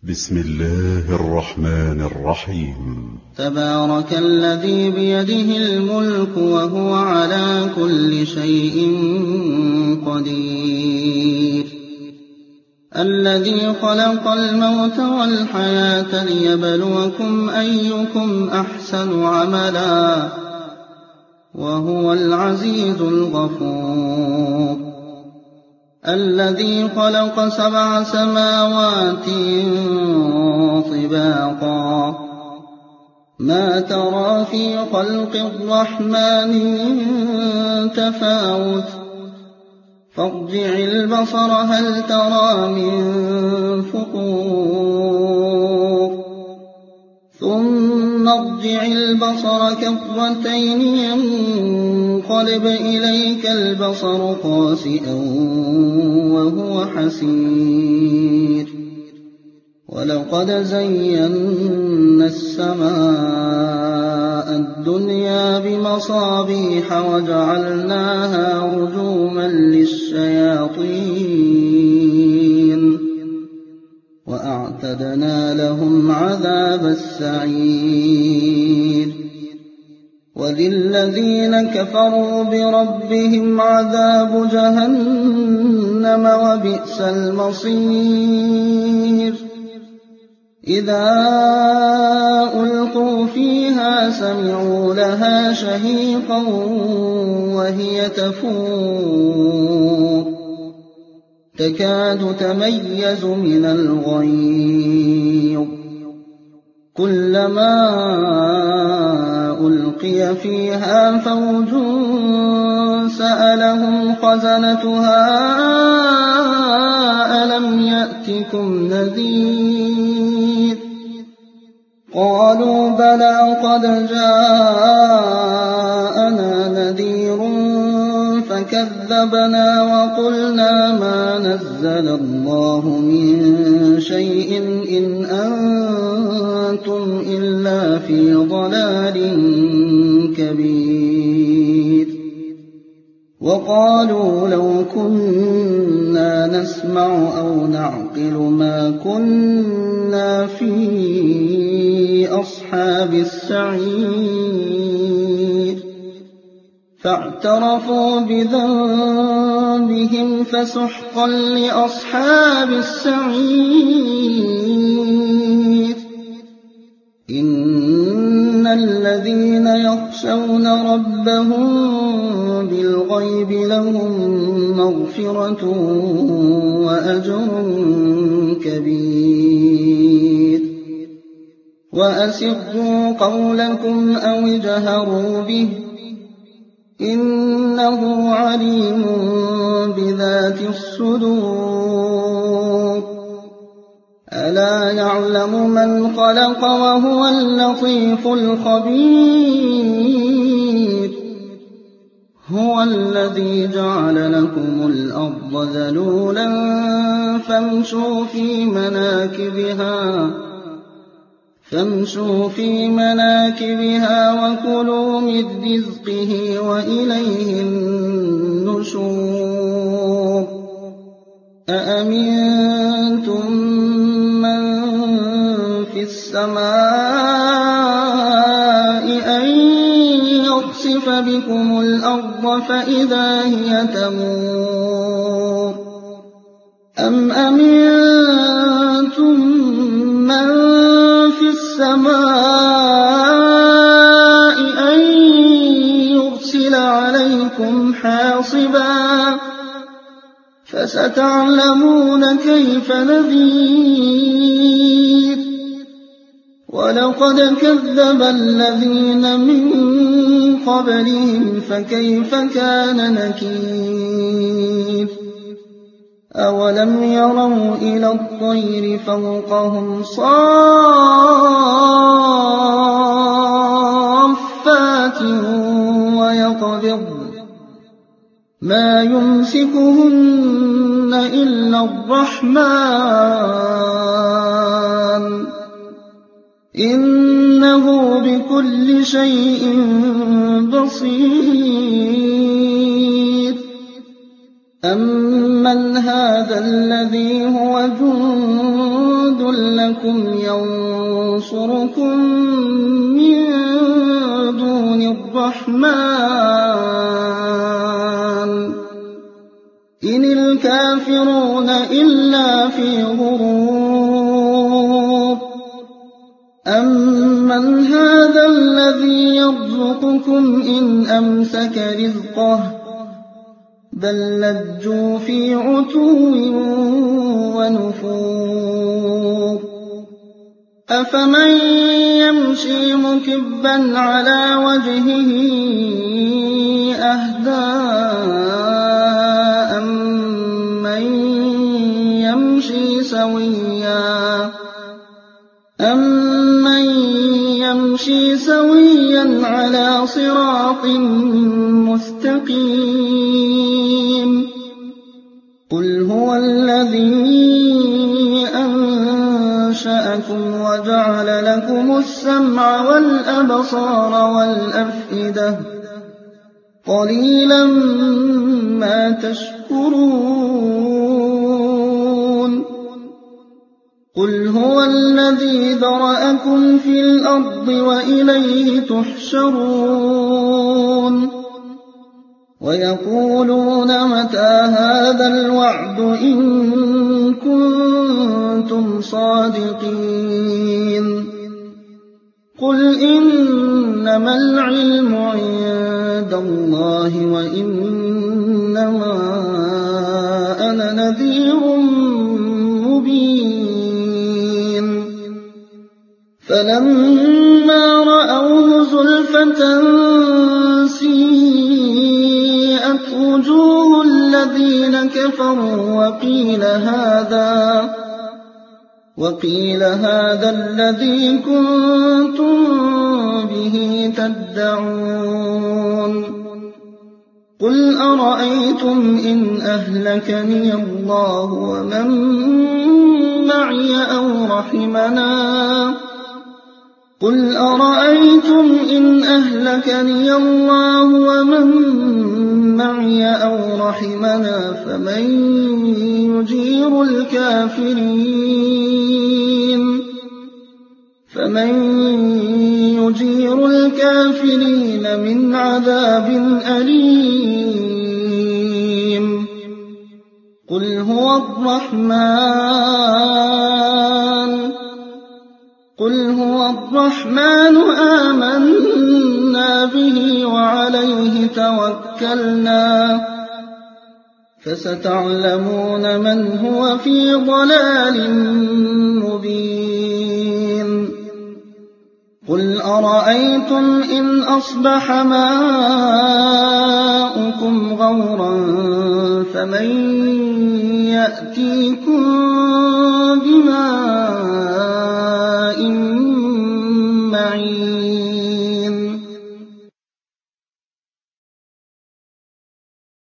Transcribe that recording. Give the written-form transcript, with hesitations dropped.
بسم الله الرحمن الرحيم. تبارك الذي بيده الملك وهو على كل شيء قدير. الذي خلق الموت والحياة ليبلوكم أيكم أحسن عملا وهو العزيز الغفور. الذي خلق 7 سماوات طباقا ما ترى في خلق الرحمن من تفاوت فارجع البصر هل ترى من فطور ثم ارجع البصر كرتين ينقلب إليك البصر خاسئا وهو حسير. ولقد زينا السماء الدنيا بمصابيح وجعلناها رجوما للشياطين وأعتدنا لهم عذاب السعير. وللذين كفروا بربهم عذاب جهنم وبئس المصير. إذا ألقوا فيها سمعوا لها شهيقا وهي تفور تكاد تميز من الغيظ كلما ألقي فيها فوج سألهم خزنتها ألم يأتكم نذير قالوا بلى قد جاءنا نذير فكذبنا وقلنا ما نزل الله من شيء إن أنتم إلا في ضلال كبير. وقالوا لو كنا نسمع أو نعقل ما كنا في أصحاب السعير. فاعترفوا بذنبهم فسحقا لأصحاب السعير. إن الذين يخشون ربهم بالغيب لهم مغفرة وأجر كبير. وأسروا قولكم أو اجهروا به إنه عليم بذات الصدور. ألا يعلم من خلق وهو اللطيف الخبير. هو الذي جعل لكم الأرض ذلولا فامشوا في مناكبها وكلوا من رزقه وإليه النشور. أأمنتم من في السماء أن يخسف بكم الأرض فإذا هي تمور أم أمنتم من في السماء أن يرسل عليكم حاصبا فستعلمون كيف نذير. ولقد كذب الذين من قبلهم فكيف كان نكير. أولم يروا إلى الطير فوقهم صافات ويقبضن ما يمسكهن إلا الرحمن إنه بكل شيء بصير. أمن هذا الذي هو جند يَأْتِيكُمْ يَنصُرُكُم مِّن دُونِ الرَّحْمَٰنِ إِنِ الْكَافِرُونَ إِلَّا فِي غُرُورٍ أَمَّنْ هَٰذَا الَّذِي يَرْزُقُكُمْ إِنْ أَمْسَكَ رِزْقَهُ بَل لَّجُّوا فِي عُتُوٍّ وَنُفُورٍ أَفَمَن يَمْشِي مُكِبًّا عَلَىٰ وَجْهِهِ أَهْدَىٰ أَمَّن يَمْشِي سَوِيًّا عَلَىٰ صِرَاطٍ مُّسْتَقِيمٍ قُلْ هُوَ الَّذِي أَنشَأَكُمْ وَجَعَلَ لَكُمُ السَّمْعَ وَالْأَبْصَارَ وَالْأَفْئِدَةَ قَلِيلًا مَّا تَشْكُرُونَ قُلْ هُوَ الَّذِي ذَرَأَكُمْ فِي الْأَرْضِ وَإِلَيْهِ تُحْشَرُونَ وَيَقُولُونَ مَتَىٰ هَٰذَا الْوَعْدُ إِن كُنتُمْ صَادِقِينَ قُلْ إِنَّمَا الْعِلْمُ عِندَ اللَّهِ وَإِنَّمَا أَنَا نَذِيرٌ مُّبِينٌ فَلَمَّا رَأَوْهُ زُلْفَةً سِيئَتْ وُجُوهُ الَّذِينَ كَفَرُوا وَقِيلَ هَٰذَا الَّذِي كُنتُم بِهِ تَدَّعُونَ قُلْ أَرَأَيْتُمْ إِنْ أَهْلَكَنِيَ اللَّهُ وَمَن مَّعِيَ أَوْ رَحِمَنَا فَمَن يُجِيرُ الْكَافِرِينَ مِنْ عَذَابٍ أَلِيمٍ قُلْ هُوَ الرَّحْمَٰنُ آمَنَّا بِهِ وَعَلَيْهِ تَوَكَّلْنَا فَسَتَعْلَمُونَ مَنْ هُوَ فِي ضَلَالٍ مُّبِينٍ قُلْ أَرَأَيْتُمْ إِنْ أَصْبَحَ مَاؤُكُمْ غَوْرًا فَمَن يَأْتِيكُم بِمَاءٍ مَّعِينٍ